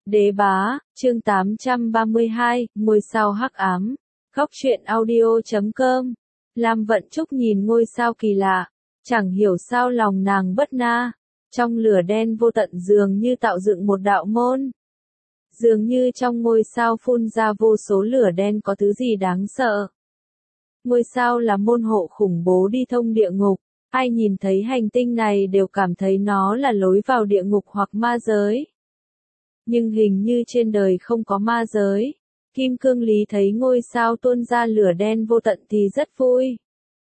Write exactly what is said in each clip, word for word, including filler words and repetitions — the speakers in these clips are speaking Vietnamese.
Đế bá, chương tám trăm ba mươi hai, ngôi sao hắc ám. Góc truyện audio chấm com. Lam Vận Trúc nhìn ngôi sao kỳ lạ, chẳng hiểu sao lòng nàng bất na. Trong lửa đen vô tận dường như tạo dựng một đạo môn. Dường như trong ngôi sao phun ra vô số lửa đen có thứ gì đáng sợ. Ngôi sao là môn hộ khủng bố đi thông địa ngục. Ai nhìn thấy hành tinh này đều cảm thấy nó là lối vào địa ngục hoặc ma giới. Nhưng hình như trên đời không có ma giới. Kim Cương Lý thấy ngôi sao tuôn ra lửa đen vô tận thì rất vui.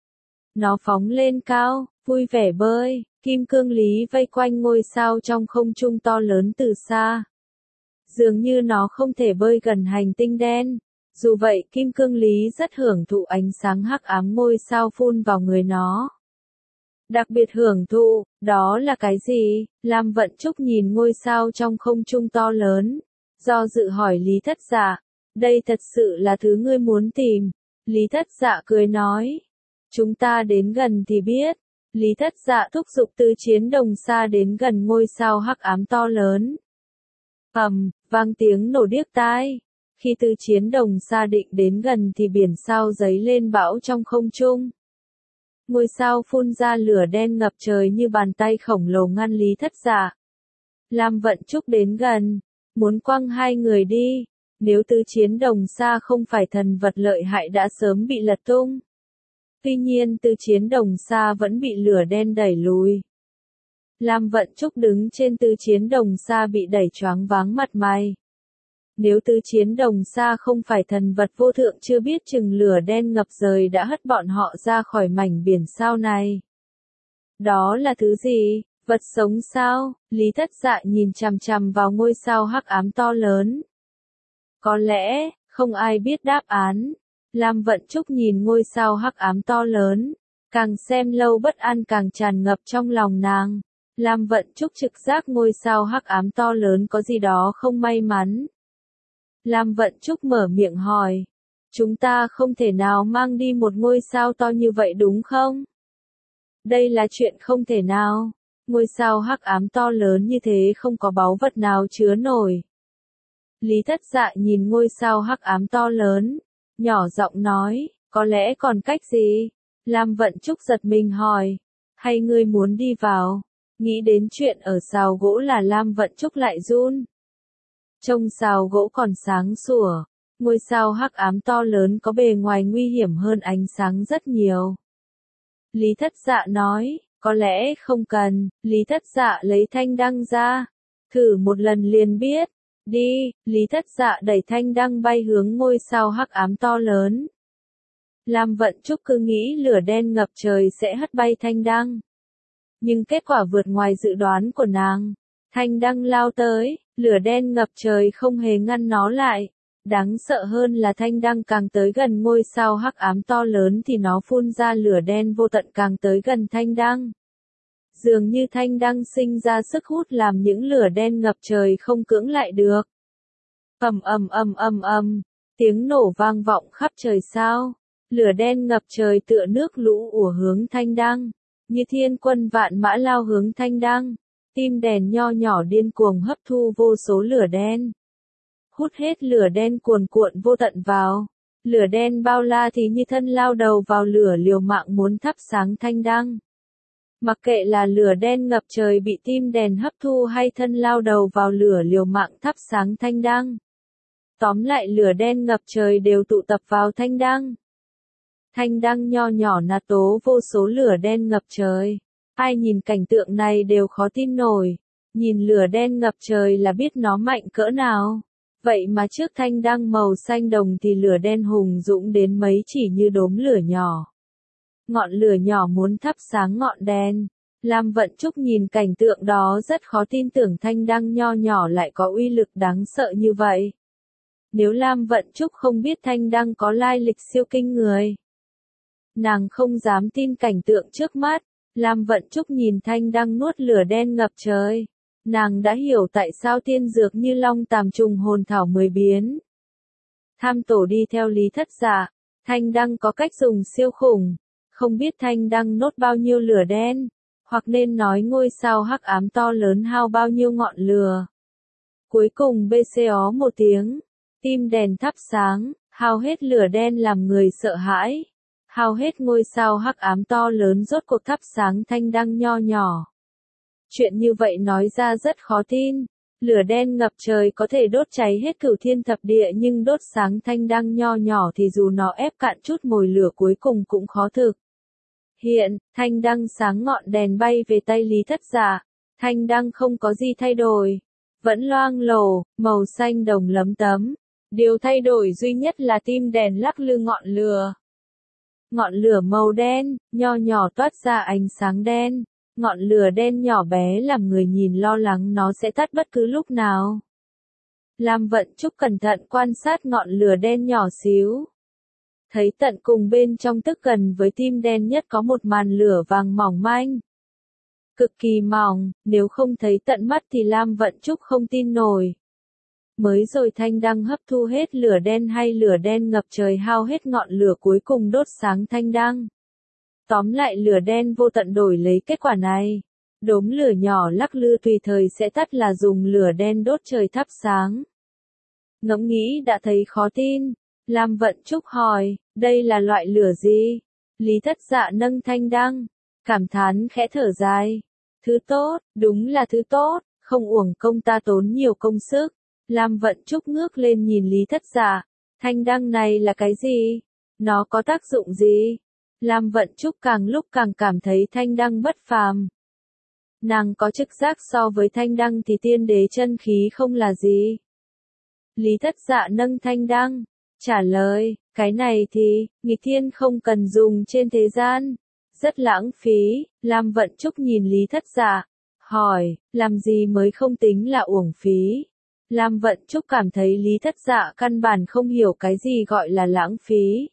Nó phóng lên cao, vui vẻ bơi. Kim Cương Lý vây quanh ngôi sao trong không trung to lớn từ xa. Dường như nó không thể bơi gần hành tinh đen. Dù vậy, Kim Cương Lý rất hưởng thụ ánh sáng hắc ám ngôi sao phun vào người nó. Đặc biệt hưởng thụ, đó là cái gì? Lam Vận Trúc nhìn ngôi sao trong không trung to lớn. Do dự hỏi Lý Thất Dạ, đây thật sự là thứ ngươi muốn tìm. Lý Thất Dạ cười nói, chúng ta đến gần thì biết. Lý Thất Dạ thúc giục Tư Chiến Đồng Sa đến gần ngôi sao hắc ám to lớn. Ầm, vang tiếng nổ điếc tai. Khi Tư Chiến Đồng Sa định đến gần thì biển sao giấy lên bão trong không trung. Ngôi sao phun ra lửa đen ngập trời như bàn tay khổng lồ ngăn Lý Thất Dạ. Lam Vận Trúc đến gần, muốn quăng hai người đi. Nếu Tư Chiến Đồng Sa không phải thần vật lợi hại đã sớm bị lật tung. Tuy nhiên Tư Chiến Đồng Sa vẫn bị lửa đen đẩy lùi. Lam Vận Trúc đứng trên Tư Chiến Đồng Sa bị đẩy choáng váng mặt mày. Nếu Tư Chiến Đồng Sa không phải thần vật vô thượng chưa biết chừng lửa đen ngập trời đã hất bọn họ ra khỏi mảnh biển sao này. Đó là thứ gì? Vật sống sao? Lý Thất Dạ nhìn chằm chằm vào ngôi sao hắc ám to lớn. Có lẽ, không ai biết đáp án. Lam Vận Trúc nhìn ngôi sao hắc ám to lớn. Càng xem lâu bất an càng tràn ngập trong lòng nàng. Lam Vận Trúc trực giác ngôi sao hắc ám to lớn có gì đó không may mắn. Lam Vận Trúc mở miệng hỏi. Chúng ta không thể nào mang đi một ngôi sao to như vậy đúng không? Đây là chuyện không thể nào. Ngôi sao hắc ám to lớn như thế không có báu vật nào chứa nổi. Lý Thất Dạ nhìn ngôi sao hắc ám to lớn. Nhỏ giọng nói, có lẽ còn cách gì? Lam Vận Trúc giật mình hỏi. Hay ngươi muốn đi vào? Nghĩ đến chuyện ở sào gỗ là Lam Vận Trúc lại run. Trông sào gỗ còn sáng sủa, ngôi sao hắc ám to lớn có bề ngoài nguy hiểm hơn ánh sáng rất nhiều. Lý Thất Dạ nói, có lẽ không cần. Lý Thất Dạ lấy thanh đăng ra. Thử một lần liền biết. Đi, Lý Thất Dạ đẩy thanh đăng bay hướng ngôi sao hắc ám to lớn. Lam Vận Trúc cứ nghĩ lửa đen ngập trời sẽ hất bay thanh đăng. Nhưng kết quả vượt ngoài dự đoán của nàng. Thanh đăng lao tới, lửa đen ngập trời không hề ngăn nó lại. Đáng sợ hơn là thanh đăng càng tới gần ngôi sao hắc ám to lớn thì nó phun ra lửa đen vô tận càng tới gần thanh đăng. Dường như thanh đăng sinh ra sức hút làm những lửa đen ngập trời không cưỡng lại được. Ầm ầm ầm ầm ầm, tiếng nổ vang vọng khắp trời sao. Lửa đen ngập trời tựa nước lũ ùa hướng thanh đăng, như thiên quân vạn mã lao hướng thanh đăng. Tim đèn nho nhỏ điên cuồng hấp thu vô số lửa đen. Hút hết lửa đen cuồn cuộn vô tận vào. Lửa đen bao la thì như thân lao đầu vào lửa liều mạng muốn thắp sáng thanh đăng. Mặc kệ là lửa đen ngập trời bị tim đèn hấp thu hay thân lao đầu vào lửa liều mạng thắp sáng thanh đăng. Tóm lại lửa đen ngập trời đều tụ tập vào thanh đăng. Thanh đăng nho nhỏ nà tố vô số lửa đen ngập trời. Ai nhìn cảnh tượng này đều khó tin nổi. Nhìn lửa đen ngập trời là biết nó mạnh cỡ nào. Vậy mà trước thanh đăng màu xanh đồng thì lửa đen hùng dũng đến mấy chỉ như đốm lửa nhỏ. Ngọn lửa nhỏ muốn thắp sáng ngọn đèn. Lam Vận Trúc nhìn cảnh tượng đó rất khó tin tưởng thanh đăng nho nhỏ lại có uy lực đáng sợ như vậy. Nếu Lam Vận Trúc không biết thanh đăng có lai lịch siêu kinh người, nàng không dám tin cảnh tượng trước mắt. Lam Vận Trúc nhìn thanh đăng nuốt lửa đen ngập trời. Nàng đã hiểu tại sao tiên dược như long tàm trùng hồn thảo mười biến. Tham tổ đi theo Lý Thất Dạ. Thanh đăng có cách dùng siêu khủng. Không biết thanh đăng nốt bao nhiêu lửa đen. Hoặc nên nói ngôi sao hắc ám to lớn hao bao nhiêu ngọn lửa. Cuối cùng bê xê ó một tiếng, tim đèn thắp sáng, hao hết lửa đen làm người sợ hãi. Hao hết ngôi sao hắc ám to lớn rốt cuộc thắp sáng thanh đăng nho nhỏ. Chuyện như vậy nói ra rất khó tin. Lửa đen ngập trời có thể đốt cháy hết cửu thiên thập địa nhưng đốt sáng thanh đăng nho nhỏ thì dù nó ép cạn chút mồi lửa cuối cùng cũng khó thực. Hiện, thanh đăng sáng ngọn đèn bay về tay Lý Thất Dạ. Thanh đăng không có gì thay đổi. Vẫn loang lổ, màu xanh đồng lấm tấm. Điều thay đổi duy nhất là tim đèn lắc lư ngọn lửa. Ngọn lửa màu đen, nho nhỏ toát ra ánh sáng đen. Ngọn lửa đen nhỏ bé làm người nhìn lo lắng nó sẽ tắt bất cứ lúc nào. Lam Vận Trúc cẩn thận quan sát ngọn lửa đen nhỏ xíu. Thấy tận cùng bên trong tức gần với tim đen nhất có một màn lửa vàng mỏng manh. Cực kỳ mỏng, nếu không thấy tận mắt thì Lam Vận Trúc không tin nổi. Mới rồi thanh đăng hấp thu hết lửa đen hay lửa đen ngập trời hao hết ngọn lửa cuối cùng đốt sáng thanh đăng. Tóm lại lửa đen vô tận đổi lấy kết quả này. Đốm lửa nhỏ lắc lư tùy thời sẽ tắt là dùng lửa đen đốt trời thắp sáng. Ngẫm nghĩ đã thấy khó tin. Lam Vận Trúc hỏi, đây là loại lửa gì? Lý Thất Dạ nâng thanh đăng, cảm thán khẽ thở dài. Thứ tốt, đúng là thứ tốt, không uổng công ta tốn nhiều công sức. Lam Vận Trúc ngước lên nhìn Lý Thất Dạ, thanh đăng này là cái gì? Nó có tác dụng gì? Lam Vận Trúc càng lúc càng cảm thấy thanh đăng bất phàm. Nàng có trực giác so với thanh đăng thì tiên đế chân khí không là gì. Lý Thất Dạ nâng thanh đăng, trả lời, cái này thì, nghịch thiên không cần dùng trên thế gian. Rất lãng phí. Lam Vận Trúc nhìn Lý Thất Dạ, hỏi, làm gì mới không tính là uổng phí? Lam Vận Trúc cảm thấy Lý Thất Dạ căn bản không hiểu cái gì gọi là lãng phí.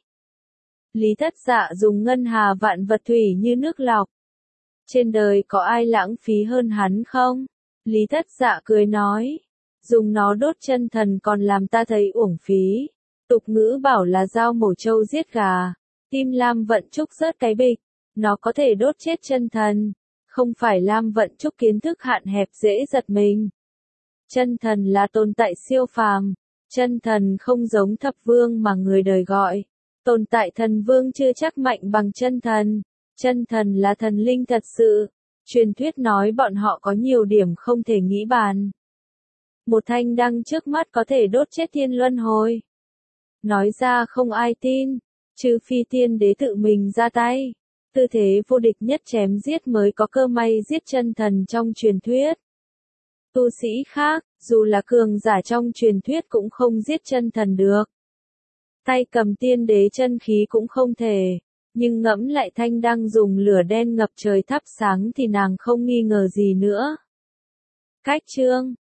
Lý Thất Dạ dùng ngân hà vạn vật thủy như nước lọc. Trên đời có ai lãng phí hơn hắn không? Lý Thất Dạ cười nói, dùng nó đốt chân thần còn làm ta thấy uổng phí. Tục ngữ bảo là dao mổ trâu giết gà. Tim Lam Vận Trúc rớt cái bịch. Nó có thể đốt chết chân thần. Không phải Lam Vận Trúc kiến thức hạn hẹp dễ giật mình. Chân thần là tồn tại siêu phàm. Chân thần không giống thập vương mà người đời gọi. Tồn tại thần vương chưa chắc mạnh bằng chân thần. Chân thần là thần linh thật sự. Truyền thuyết nói bọn họ có nhiều điểm không thể nghĩ bàn. Một thanh đăng trước mắt có thể đốt chết thiên luân hồi. Nói ra không ai tin. Trừ phi tiên đế tự mình ra tay. Tư thế vô địch nhất chém giết mới có cơ may giết chân thần trong truyền thuyết. Tu sĩ khác, dù là cường giả trong truyền thuyết cũng không giết chân thần được. Tay cầm tiên đế chân khí cũng không thể. Nhưng ngẫm lại thanh đăng dùng lửa đen ngập trời thắp sáng thì nàng không nghi ngờ gì nữa. Cách chương